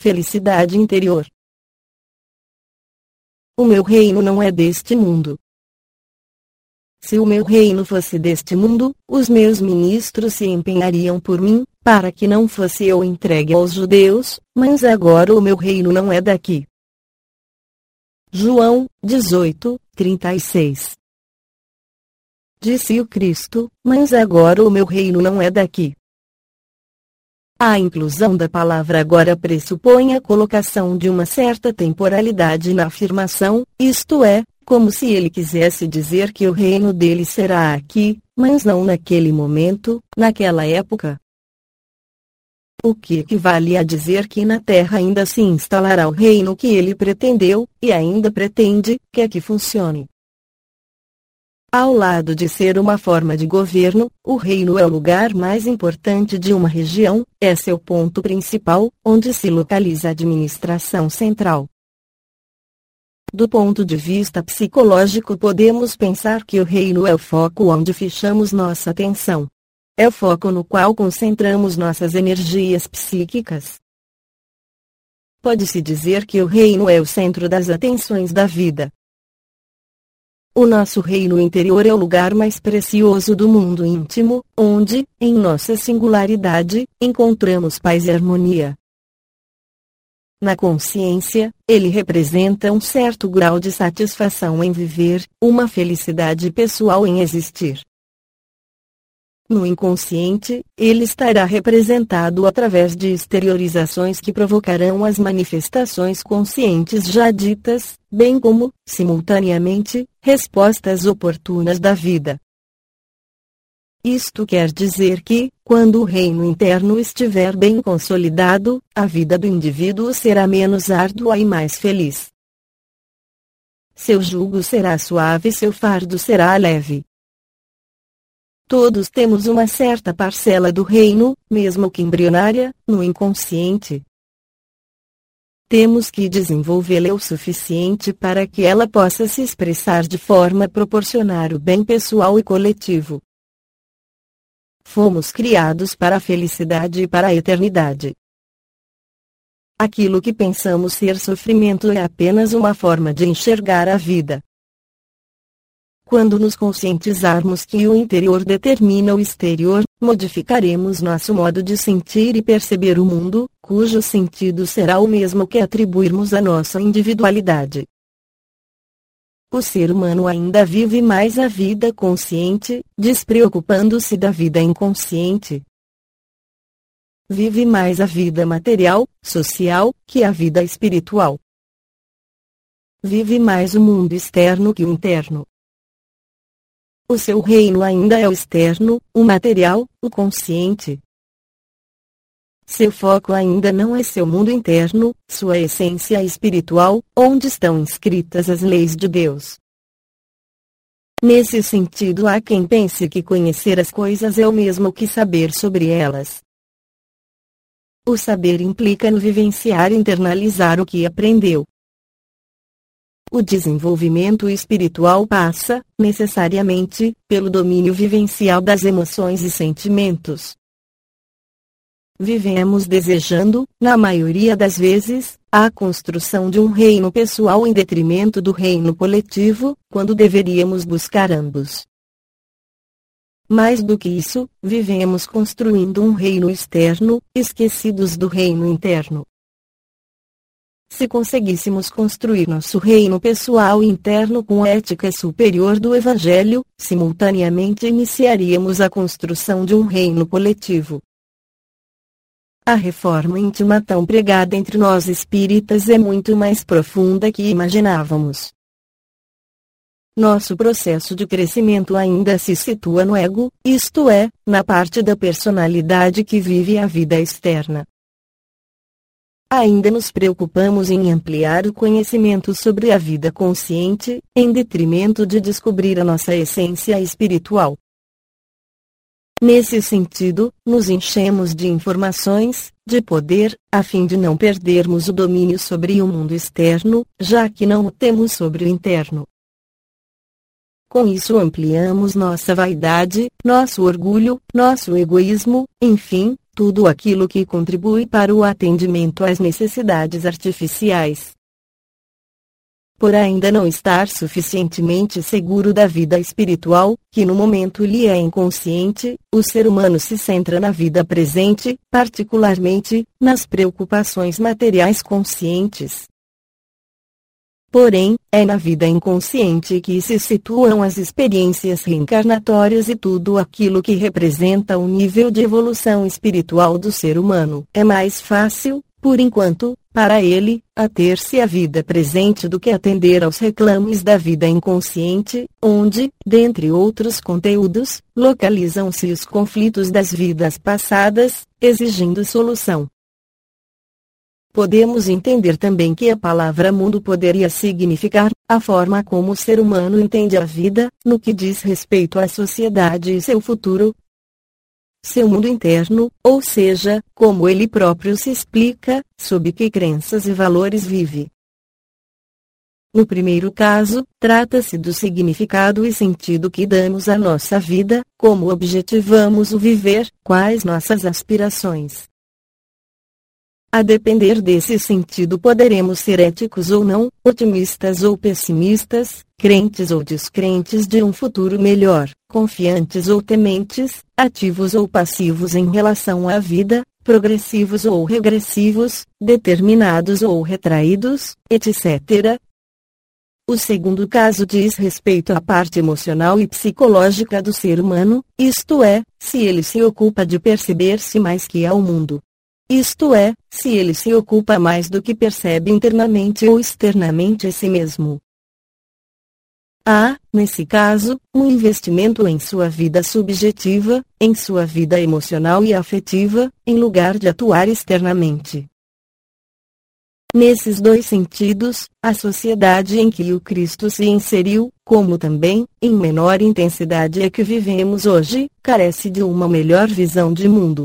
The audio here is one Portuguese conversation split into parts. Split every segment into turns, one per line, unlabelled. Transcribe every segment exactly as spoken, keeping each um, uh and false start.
felicidade interior. O meu reino não é deste mundo. Se o meu reino fosse deste mundo, os meus ministros se empenhariam por mim, para que não fosse eu entregue aos judeus, mas agora o meu reino não é daqui. João dezoito, trinta e seis. Disse o Cristo, mas agora o meu reino não é daqui. A inclusão da palavra agora pressupõe a colocação de uma certa temporalidade na afirmação, isto é, como se ele quisesse dizer que o reino dele será aqui, mas não naquele momento, naquela época. O que equivale a dizer que na terra ainda se instalará o reino que ele pretendeu, e ainda pretende, que aqui funcione. Ao lado de ser uma forma de governo, o reino é o lugar mais importante de uma região, é seu ponto principal, onde se localiza a administração central. Do ponto de vista psicológico, podemos pensar que o reino é o foco onde fixamos nossa atenção. É o foco no qual concentramos nossas energias psíquicas. Pode-se dizer que o reino é o centro das atenções da vida. O nosso reino interior é o lugar mais precioso do mundo íntimo, onde, em nossa singularidade, encontramos paz e harmonia. Na consciência, ele representa um certo grau de satisfação em viver, uma felicidade pessoal em existir. No inconsciente, ele estará representado através de exteriorizações que provocarão as manifestações conscientes já ditas, bem como, simultaneamente, respostas oportunas da vida. Isto quer dizer que, quando o reino interno estiver bem consolidado, a vida do indivíduo será menos árdua e mais feliz. Seu jugo será suave e seu fardo será leve. Todos temos uma certa parcela do reino, mesmo que embrionária, no inconsciente. Temos que desenvolvê-la o suficiente para que ela possa se expressar de forma a proporcionar o bem pessoal e coletivo. Fomos criados para a felicidade e para a eternidade. Aquilo que pensamos ser sofrimento é apenas uma forma de enxergar a vida. Quando nos conscientizarmos que o interior determina o exterior, modificaremos nosso modo de sentir e perceber o mundo, cujo sentido será o mesmo que atribuirmos à nossa individualidade. O ser humano ainda vive mais a vida consciente, despreocupando-se da vida inconsciente. Vive mais a vida material, social, que a vida espiritual. Vive mais o mundo externo que o interno. O seu reino ainda é o externo, o material, o consciente. Seu foco ainda não é seu mundo interno, sua essência espiritual, onde estão inscritas as leis de Deus. Nesse sentido, há quem pense que conhecer as coisas é o mesmo que saber sobre elas. O saber implica no vivenciar e internalizar o que aprendeu. O desenvolvimento espiritual passa, necessariamente, pelo domínio vivencial das emoções e sentimentos. Vivemos desejando, na maioria das vezes, a construção de um reino pessoal em detrimento do reino coletivo, quando deveríamos buscar ambos. Mais do que isso, vivemos construindo um reino externo, esquecidos do reino interno. Se conseguíssemos construir nosso reino pessoal interno com a ética superior do Evangelho, simultaneamente iniciaríamos a construção de um reino coletivo. A reforma íntima tão pregada entre nós espíritas é muito mais profunda que imaginávamos. Nosso processo de crescimento ainda se situa no ego, isto é, na parte da personalidade que vive a vida externa. Ainda nos preocupamos em ampliar o conhecimento sobre a vida consciente, em detrimento de descobrir a nossa essência espiritual. Nesse sentido, nos enchemos de informações, de poder, a fim de não perdermos o domínio sobre o mundo externo, já que não o temos sobre o interno. Com isso ampliamos nossa vaidade, nosso orgulho, nosso egoísmo, enfim, tudo aquilo que contribui para o atendimento às necessidades artificiais. Por ainda não estar suficientemente seguro da vida espiritual, que no momento lhe é inconsciente, o ser humano se centra na vida presente, particularmente, nas preocupações materiais conscientes. Porém, é na vida inconsciente que se situam as experiências reencarnatórias e tudo aquilo que representa o nível de evolução espiritual do ser humano. É mais fácil, por enquanto, para ele, ater-se à vida presente do que atender aos reclames da vida inconsciente, onde, dentre outros conteúdos, localizam-se os conflitos das vidas passadas, exigindo solução. Podemos entender também que a palavra mundo poderia significar a forma como o ser humano entende a vida, no que diz respeito à sociedade e seu futuro, seu mundo interno, ou seja, como ele próprio se explica, sob que crenças e valores vive. No primeiro caso, trata-se do significado e sentido que damos à nossa vida, como objetivamos o viver, quais nossas aspirações. A depender desse sentido poderemos ser éticos ou não, otimistas ou pessimistas, crentes ou descrentes de um futuro melhor, confiantes ou tementes, ativos ou passivos em relação à vida, progressivos ou regressivos, determinados ou retraídos, etcétera. O segundo caso diz respeito à parte emocional e psicológica do ser humano, isto é, se ele se ocupa de perceber-se mais que ao mundo. Isto é, se ele se ocupa mais do que percebe internamente ou externamente a si mesmo. Há, nesse caso, um investimento em sua vida subjetiva, em sua vida emocional e afetiva, em lugar de atuar externamente. Nesses dois sentidos, a sociedade em que o Cristo se inseriu, como também, em menor intensidade a que vivemos hoje, carece de uma melhor visão de mundo.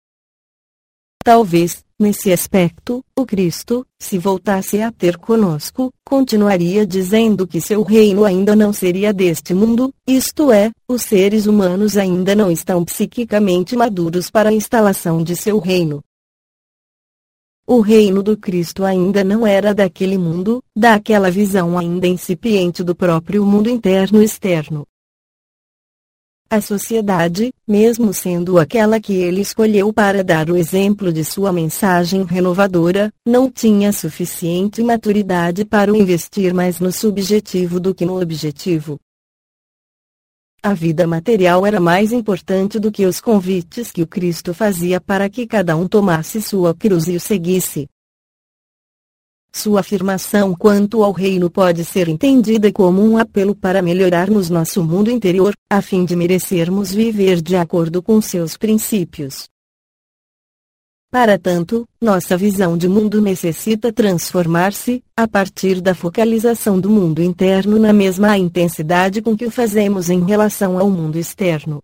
Talvez, nesse aspecto, o Cristo, se voltasse a ter conosco, continuaria dizendo que seu reino ainda não seria deste mundo, isto é, os seres humanos ainda não estão psiquicamente maduros para a instalação de seu reino. O reino do Cristo ainda não era daquele mundo, daquela visão ainda incipiente do próprio mundo interno e externo. A sociedade, mesmo sendo aquela que ele escolheu para dar o exemplo de sua mensagem renovadora, não tinha suficiente maturidade para o investir mais no subjetivo do que no objetivo. A vida material era mais importante do que os convites que o Cristo fazia para que cada um tomasse sua cruz e o seguisse. Sua afirmação quanto ao reino pode ser entendida como um apelo para melhorarmos nosso mundo interior, a fim de merecermos viver de acordo com seus princípios. Para tanto, nossa visão de mundo necessita transformar-se, a partir da focalização do mundo interno na mesma intensidade com que o fazemos em relação ao mundo externo.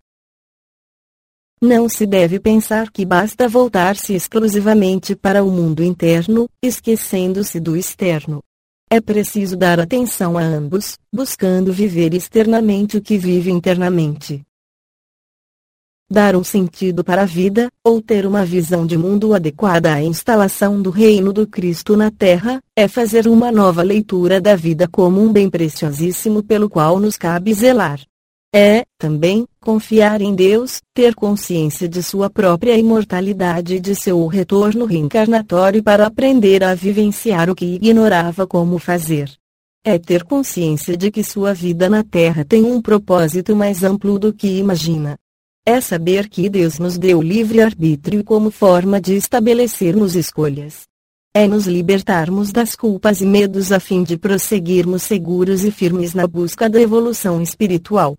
Não se deve pensar que basta voltar-se exclusivamente para o mundo interno, esquecendo-se do externo. É preciso dar atenção a ambos, buscando viver externamente o que vive internamente. Dar um sentido para a vida, ou ter uma visão de mundo adequada à instalação do reino do Cristo na Terra, é fazer uma nova leitura da vida como um bem preciosíssimo pelo qual nos cabe zelar. É, também, confiar em Deus, ter consciência de sua própria imortalidade e de seu retorno reencarnatório para aprender a vivenciar o que ignorava como fazer. É ter consciência de que sua vida na Terra tem um propósito mais amplo do que imagina. É saber que Deus nos deu livre-arbítrio como forma de estabelecermos escolhas. É nos libertarmos das culpas e medos a fim de prosseguirmos seguros e firmes na busca da evolução espiritual.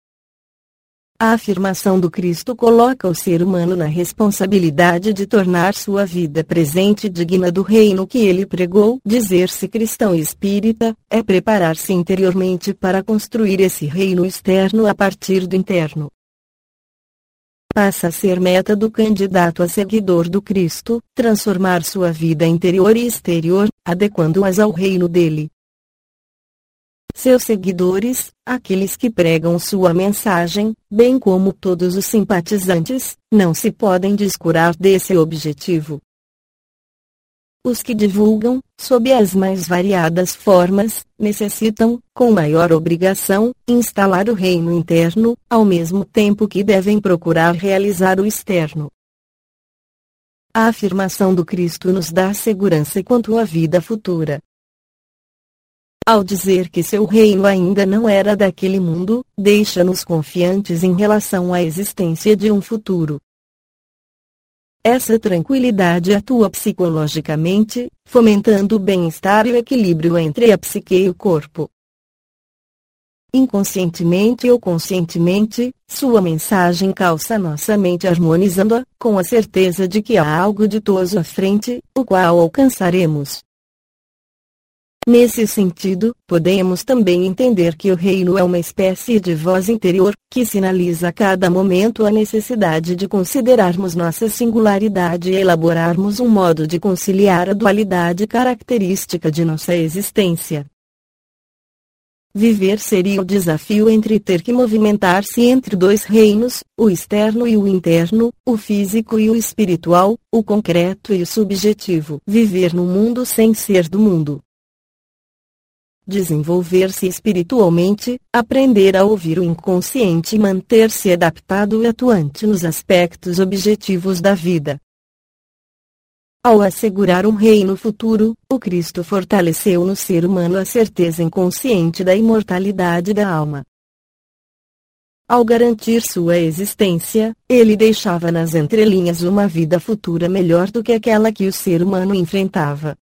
A afirmação do Cristo coloca o ser humano na responsabilidade de tornar sua vida presente digna do reino que ele pregou. Dizer-se cristão e espírita, é preparar-se interiormente para construir esse reino externo a partir do interno. Passa a ser meta do candidato a seguidor do Cristo, transformar sua vida interior e exterior, adequando-as ao reino dele. Seus seguidores, aqueles que pregam sua mensagem, bem como todos os simpatizantes, não se podem descurar desse objetivo. Os que divulgam, sob as mais variadas formas, necessitam, com maior obrigação, instalar o reino interno, ao mesmo tempo que devem procurar realizar o externo. A afirmação do Cristo nos dá segurança quanto à vida futura. Ao dizer que seu reino ainda não era daquele mundo, deixa-nos confiantes em relação à existência de um futuro. Essa tranquilidade atua psicologicamente, fomentando o bem-estar e o equilíbrio entre a psique e o corpo. Inconscientemente ou conscientemente, sua mensagem calça nossa mente harmonizando-a, com a certeza de que há algo ditoso à frente, o qual alcançaremos. Nesse sentido, podemos também entender que o reino é uma espécie de voz interior, que sinaliza a cada momento a necessidade de considerarmos nossa singularidade e elaborarmos um modo de conciliar a dualidade característica de nossa existência. Viver seria o desafio entre ter que movimentar-se entre dois reinos, o externo e o interno, o físico e o espiritual, o concreto e o subjetivo. Viver no mundo sem ser do mundo. Desenvolver-se espiritualmente, aprender a ouvir o inconsciente e manter-se adaptado e atuante nos aspectos objetivos da vida. Ao assegurar um reino futuro, o Cristo fortaleceu no ser humano a certeza inconsciente da imortalidade da alma. Ao garantir sua existência, ele deixava nas entrelinhas uma vida futura melhor do que aquela que o ser humano enfrentava.